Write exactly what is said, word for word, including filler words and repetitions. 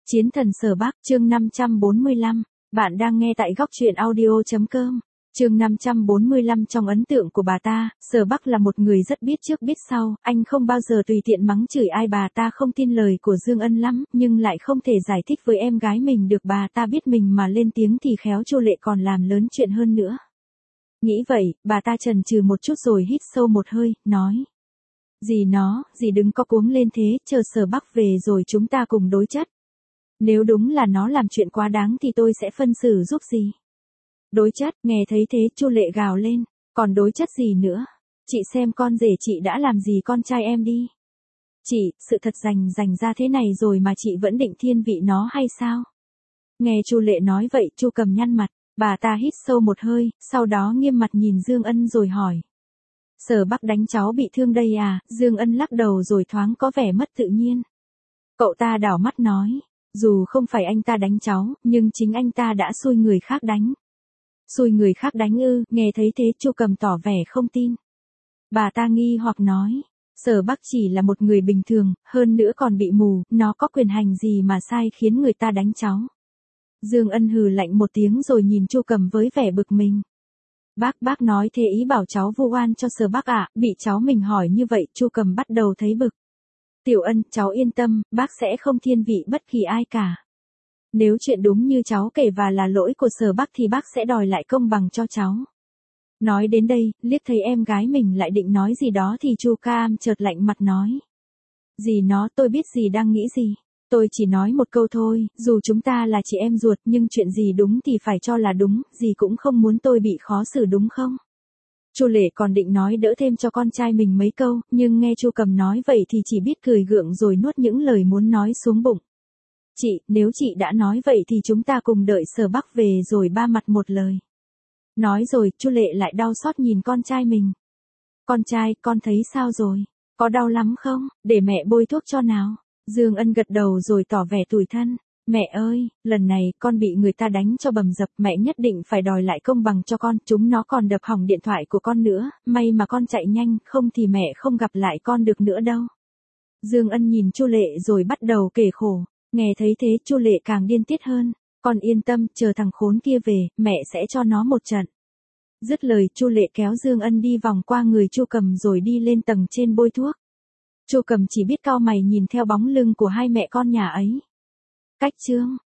Chiến thần Sở Bắc, chương năm trăm bốn mươi lăm, bạn đang nghe tại góc truyện audio chấm com. Chương năm trăm bốn mươi lăm trong ấn tượng của bà ta, Sở Bắc là một người rất biết trước biết sau, anh không bao giờ tùy tiện mắng chửi ai. Bà ta không tin lời của Dương Ân lắm, nhưng lại không thể giải thích với em gái mình được. Bà ta biết mình mà lên tiếng thì khéo Chu Lệ còn làm lớn chuyện hơn nữa. Nghĩ vậy, bà ta chần chừ một chút rồi hít sâu một hơi, nói. Dì nó, dì đừng có cuống lên thế, chờ Sở Bắc về rồi chúng ta cùng đối chất. Nếu đúng là nó làm chuyện quá đáng thì tôi sẽ phân xử giúp dì. Đối chất, nghe thấy thế Chu Lệ gào lên, còn đối chất gì nữa? Chị xem con rể chị đã làm gì con trai em đi. Chị, sự thật rành rành ra thế này rồi mà chị vẫn định thiên vị nó hay sao? Nghe Chu Lệ nói vậy, Chu Cầm nhăn mặt, bà ta hít sâu một hơi, sau đó nghiêm mặt nhìn Dương Ân rồi hỏi. Sở Bắc đánh cháu bị thương đây à? Dương Ân lắc đầu rồi thoáng có vẻ mất tự nhiên. Cậu ta đảo mắt nói, dù không phải anh ta đánh cháu, nhưng chính anh ta đã xui người khác đánh. Xui người khác đánh ư? Nghe thấy thế Chu Cầm tỏ vẻ không tin. Bà ta nghi hoặc nói, Sở Bắc chỉ là một người bình thường, hơn nữa còn bị mù, nó có quyền hành gì mà sai khiến người ta đánh cháu. Dương Ân hừ lạnh một tiếng rồi nhìn Chu Cầm với vẻ bực mình. Bác bác nói thế ý bảo cháu vu oan cho Sở Bắc ạ? Bị cháu mình hỏi như vậy Chu Cầm bắt đầu thấy bực. Tiểu Ân, cháu yên tâm, bác sẽ không thiên vị bất kỳ ai cả. Nếu chuyện đúng như cháu kể và là lỗi của Sở Bắc thì bác sẽ đòi lại công bằng cho cháu. Nói đến đây, liếc thấy em gái mình lại định nói gì đó thì Chu Cam chợt lạnh mặt nói. Dì nó, tôi biết dì đang nghĩ gì. Tôi chỉ nói một câu thôi, dù chúng ta là chị em ruột nhưng chuyện gì đúng thì phải cho là đúng, dì cũng không muốn tôi bị khó xử đúng không? Chu Lệ còn định nói đỡ thêm cho con trai mình mấy câu, nhưng nghe Chu Cầm nói vậy thì chỉ biết cười gượng rồi nuốt những lời muốn nói xuống bụng. Chị, nếu chị đã nói vậy thì chúng ta cùng đợi Sở Bắc về rồi ba mặt một lời. Nói rồi, Chu Lệ lại đau xót nhìn con trai mình. Con trai, con thấy sao rồi? Có đau lắm không? Để mẹ bôi thuốc cho nào. Dương Ân gật đầu rồi tỏ vẻ tủi thân. Mẹ ơi, lần này con bị người ta đánh cho bầm dập, mẹ nhất định phải đòi lại công bằng cho con, chúng nó còn đập hỏng điện thoại của con nữa, may mà con chạy nhanh, không thì mẹ không gặp lại con được nữa đâu. Dương Ân nhìn Chu Lệ rồi bắt đầu kể khổ, nghe thấy thế Chu Lệ càng điên tiết hơn, con yên tâm, chờ thằng khốn kia về, mẹ sẽ cho nó một trận. Dứt lời Chu Lệ kéo Dương Ân đi vòng qua người Chu Cầm rồi đi lên tầng trên bôi thuốc. Chu Cầm chỉ biết cau mày nhìn theo bóng lưng của hai mẹ con nhà ấy. Cách chương